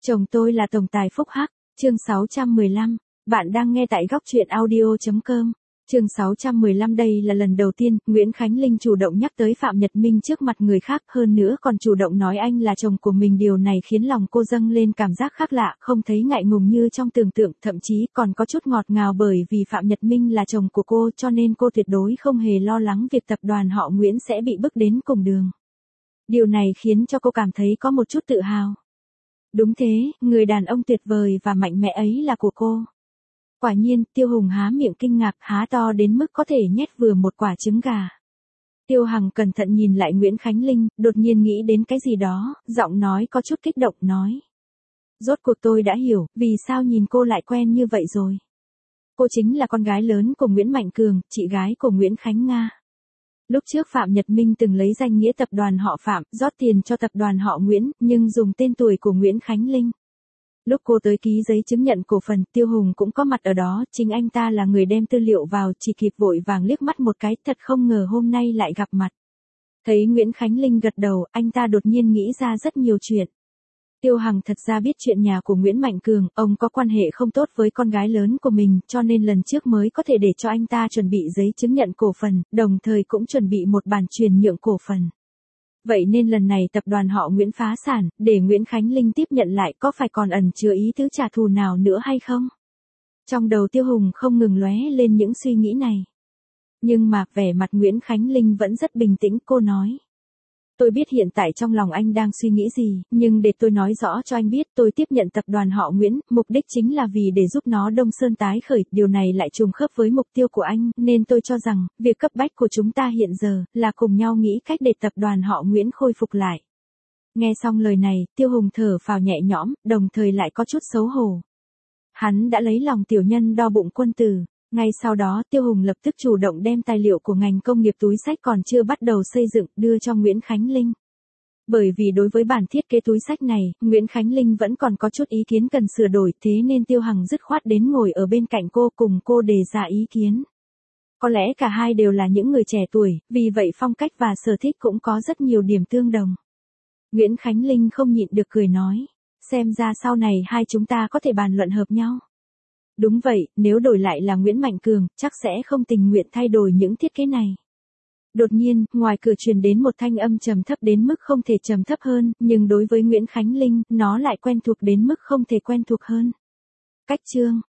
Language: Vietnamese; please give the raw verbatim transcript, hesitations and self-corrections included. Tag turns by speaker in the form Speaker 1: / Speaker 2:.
Speaker 1: Chồng tôi là tổng tài phúc hắc, chương sáu trăm mười lăm, bạn đang nghe tại góc truyện audio chấm com. Chương sáu trăm mười lăm đây là lần đầu tiên Nguyễn Khánh Linh chủ động nhắc tới Phạm Nhật Minh trước mặt người khác, hơn nữa còn chủ động nói anh là chồng của mình, điều này khiến lòng cô dâng lên cảm giác khác lạ, không thấy ngại ngùng như trong tưởng tượng, thậm chí còn có chút ngọt ngào bởi vì Phạm Nhật Minh là chồng của cô cho nên cô tuyệt đối không hề lo lắng việc tập đoàn họ Nguyễn sẽ bị bước đến cùng đường. Điều này khiến cho cô cảm thấy có một chút tự hào. Đúng thế, người đàn ông tuyệt vời và mạnh mẽ ấy là của cô. Quả nhiên, Tiêu Hùng há miệng kinh ngạc, há to đến mức có thể nhét vừa một quả trứng gà. Tiêu Hằng cẩn thận nhìn lại Nguyễn Khánh Linh, đột nhiên nghĩ đến cái gì đó, giọng nói có chút kích động nói. Rốt cuộc tôi đã hiểu, vì sao nhìn cô lại quen như vậy rồi. Cô chính là con gái lớn của Nguyễn Mạnh Cường, chị gái của Nguyễn Khánh Nga. Lúc trước Phạm Nhật Minh từng lấy danh nghĩa tập đoàn họ Phạm, rót tiền cho tập đoàn họ Nguyễn, nhưng dùng tên tuổi của Nguyễn Khánh Linh. Lúc cô tới ký giấy chứng nhận cổ phần, Tiêu Hùng cũng có mặt ở đó, chính anh ta là người đem tư liệu vào, chỉ kịp vội vàng liếc mắt một cái, thật không ngờ hôm nay lại gặp mặt. Thấy Nguyễn Khánh Linh gật đầu, anh ta đột nhiên nghĩ ra rất nhiều chuyện. Tiêu Hằng thật ra biết chuyện nhà của Nguyễn Mạnh Cường, ông có quan hệ không tốt với con gái lớn của mình, cho nên lần trước mới có thể để cho anh ta chuẩn bị giấy chứng nhận cổ phần, đồng thời cũng chuẩn bị một bản chuyển nhượng cổ phần. Vậy nên lần này tập đoàn họ Nguyễn phá sản, để Nguyễn Khánh Linh tiếp nhận lại có phải còn ẩn chứa ý tứ trả thù nào nữa hay không? Trong đầu Tiêu Hùng không ngừng lóe lên những suy nghĩ này. Nhưng mà vẻ mặt Nguyễn Khánh Linh vẫn rất bình tĩnh, cô nói. Tôi biết hiện tại trong lòng anh đang suy nghĩ gì, nhưng để tôi nói rõ cho anh biết, tôi tiếp nhận tập đoàn họ Nguyễn, mục đích chính là vì để giúp nó Đông Sơn tái khởi, điều này lại trùng khớp với mục tiêu của anh, nên tôi cho rằng, việc cấp bách của chúng ta hiện giờ, là cùng nhau nghĩ cách để tập đoàn họ Nguyễn khôi phục lại. Nghe xong lời này, Tiêu Hùng thở phào nhẹ nhõm, đồng thời lại có chút xấu hổ. Hắn đã lấy lòng tiểu nhân đo bụng quân tử. Ngay sau đó Tiêu Hùng lập tức chủ động đem tài liệu của ngành công nghiệp túi xách còn chưa bắt đầu xây dựng đưa cho Nguyễn Khánh Linh. Bởi vì đối với bản thiết kế túi xách này, Nguyễn Khánh Linh vẫn còn có chút ý kiến cần sửa đổi, thế nên Tiêu Hằng dứt khoát đến ngồi ở bên cạnh cô cùng cô đề ra ý kiến. Có lẽ cả hai đều là những người trẻ tuổi, vì vậy phong cách và sở thích cũng có rất nhiều điểm tương đồng. Nguyễn Khánh Linh không nhịn được cười nói, xem ra sau này hai chúng ta có thể bàn luận hợp nhau. Đúng vậy, nếu đổi lại là Nguyễn Mạnh Cường, chắc sẽ không tình nguyện thay đổi những thiết kế này. Đột nhiên, ngoài cửa truyền đến một thanh âm trầm thấp đến mức không thể trầm thấp hơn, nhưng đối với Nguyễn Khánh Linh, nó lại quen thuộc đến mức không thể quen thuộc hơn. Cách chương,